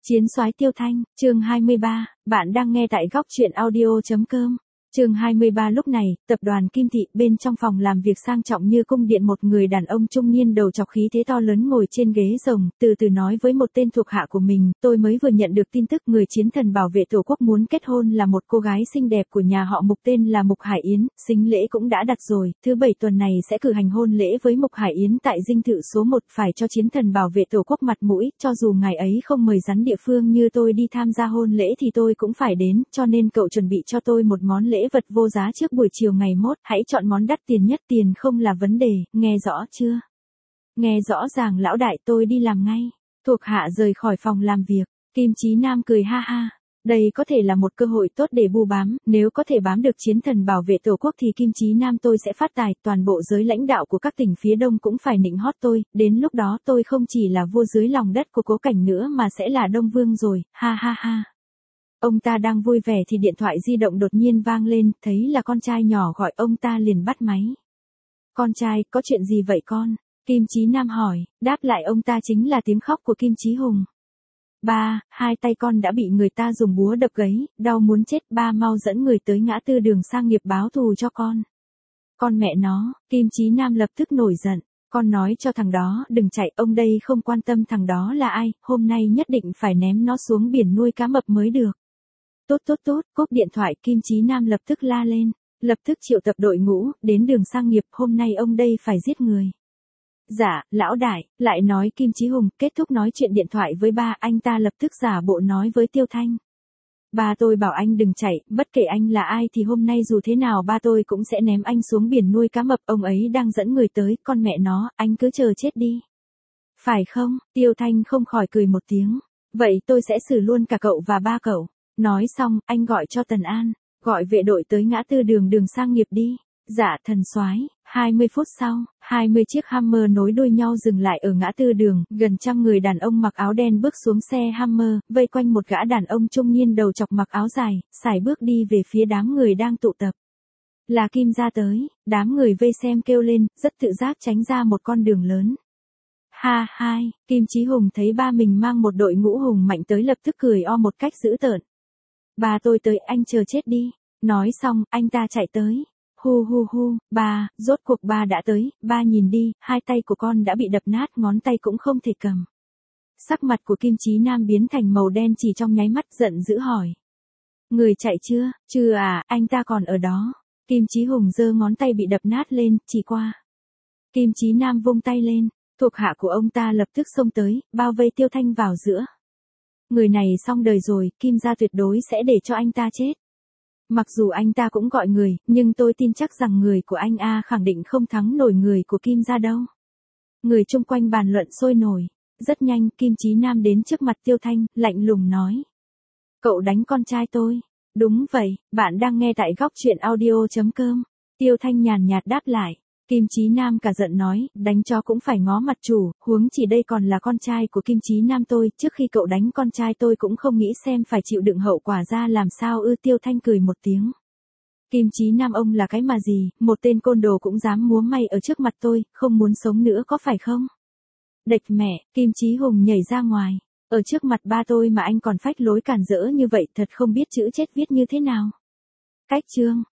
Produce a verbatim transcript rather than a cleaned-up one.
Chiến soái Tiêu Thanh, chương hai mươi ba, bạn đang nghe tại góc truyện audio.com. Chương hai mươi ba. Lúc này, tập đoàn Kim Thị, bên trong phòng làm việc sang trọng như cung điện, một người đàn ông trung niên đầu trọc khí thế to lớn ngồi trên ghế rồng, từ từ nói với một tên thuộc hạ của mình, tôi mới vừa nhận được tin tức người chiến thần bảo vệ Tổ quốc muốn kết hôn là một cô gái xinh đẹp của nhà họ Mục tên là Mục Hải Yến, sính lễ cũng đã đặt rồi, thứ bảy tuần này sẽ cử hành hôn lễ với Mục Hải Yến tại dinh thự số một, phải cho chiến thần bảo vệ Tổ quốc mặt mũi, cho dù ngài ấy không mời rắn địa phương như tôi đi tham gia hôn lễ thì tôi cũng phải đến, cho nên cậu chuẩn bị cho tôi một món lễ vật vô giá trước buổi chiều ngày mốt, hãy chọn món đắt tiền nhất, tiền không là vấn đề, nghe rõ chưa? Nghe rõ ràng lão đại, tôi đi làm ngay. Thuộc hạ rời khỏi phòng làm việc, Kim Chí Nam cười ha ha. Đây có thể là một cơ hội tốt để bu bám, nếu có thể bám được chiến thần bảo vệ Tổ quốc thì Kim Chí Nam tôi sẽ phát tài, toàn bộ giới lãnh đạo của các tỉnh phía Đông cũng phải nịnh hót tôi, đến lúc đó tôi không chỉ là vua dưới lòng đất của Cố Cảnh nữa mà sẽ là Đông Vương rồi, ha ha ha. Ông ta đang vui vẻ thì điện thoại di động đột nhiên vang lên, thấy là con trai nhỏ gọi, ông ta liền bắt máy. Con trai, có chuyện gì vậy con? Kim Chí Nam hỏi, đáp lại ông ta chính là tiếng khóc của Kim Chí Hùng. Ba, hai tay con đã bị người ta dùng búa đập gáy, đau muốn chết, ba mau dẫn người tới ngã tư Đường Sang Nghiệp báo thù cho con. Con mẹ nó, Kim Chí Nam lập tức nổi giận, con nói cho thằng đó đừng chạy, ông đây không quan tâm thằng đó là ai, hôm nay nhất định phải ném nó xuống biển nuôi cá mập mới được. Tốt tốt tốt, cúp điện thoại, Kim Chí Nam lập tức la lên, lập tức triệu tập đội ngũ, đến Đường Sang Nghiệp, hôm nay ông đây phải giết người. Dạ, lão đại, lại nói Kim Chí Hùng, kết thúc nói chuyện điện thoại với ba, anh ta lập tức giả bộ nói với Tiêu Thanh. Ba tôi bảo anh đừng chạy, bất kể anh là ai thì hôm nay dù thế nào ba tôi cũng sẽ ném anh xuống biển nuôi cá mập, ông ấy đang dẫn người tới, con mẹ nó, anh cứ chờ chết đi. Phải không? Tiêu Thanh không khỏi cười một tiếng. Vậy tôi sẽ xử luôn cả cậu và ba cậu. Nói xong, anh gọi cho Tần An, gọi vệ đội tới ngã tư đường Đường Sang Nghiệp đi. Dạ thần soái. hai mươi phút sau, hai mươi chiếc Hummer nối đuôi nhau dừng lại ở ngã tư đường, gần trăm người đàn ông mặc áo đen bước xuống xe Hummer, vây quanh một gã đàn ông trung niên đầu chọc mặc áo dài, sải bước đi về phía đám người đang tụ tập. Là Kim gia tới, đám người vây xem kêu lên, rất tự giác tránh ra một con đường lớn. Ha hai, Kim Chí Hùng thấy ba mình mang một đội ngũ hùng mạnh tới lập tức cười o một cách dữ tợn. Ba tôi tới, anh chờ chết đi. Nói xong, anh ta chạy tới. Hu hu hu, ba, rốt cuộc ba đã tới, ba nhìn đi, hai tay của con đã bị đập nát, ngón tay cũng không thể cầm. Sắc mặt của Kim Chí Nam biến thành màu đen chỉ trong nháy mắt, giận dữ hỏi. Người chạy chưa? Chưa à, anh ta còn ở đó. Kim Chí Hùng giơ ngón tay bị đập nát lên, chỉ qua. Kim Chí Nam vung tay lên, thuộc hạ của ông ta lập tức xông tới, bao vây Tiêu Thanh vào giữa. Người này xong đời rồi, Kim gia tuyệt đối sẽ để cho anh ta chết. Mặc dù anh ta cũng gọi người, nhưng tôi tin chắc rằng người của anh A khẳng định không thắng nổi người của Kim gia đâu. Người chung quanh bàn luận sôi nổi. Rất nhanh, Kim Chí Nam đến trước mặt Tiêu Thanh, lạnh lùng nói. Cậu đánh con trai tôi. Đúng vậy, bạn đang nghe tại góc truyện audio.com. Tiêu Thanh nhàn nhạt đáp lại. Kim Chí Nam cả giận nói, đánh chó cũng phải ngó mặt chủ, huống chỉ đây còn là con trai của Kim Chí Nam tôi, trước khi cậu đánh con trai tôi cũng không nghĩ xem phải chịu đựng hậu quả ra làm sao ư. Tiêu Thanh cười một tiếng. Kim Chí Nam ông là cái mà gì, một tên côn đồ cũng dám múa may ở trước mặt tôi, không muốn sống nữa có phải không? Địch mẹ, Kim Chí Hùng nhảy ra ngoài, ở trước mặt ba tôi mà anh còn phách lối cản rỡ như vậy, thật không biết chữ chết viết như thế nào. Cách chương.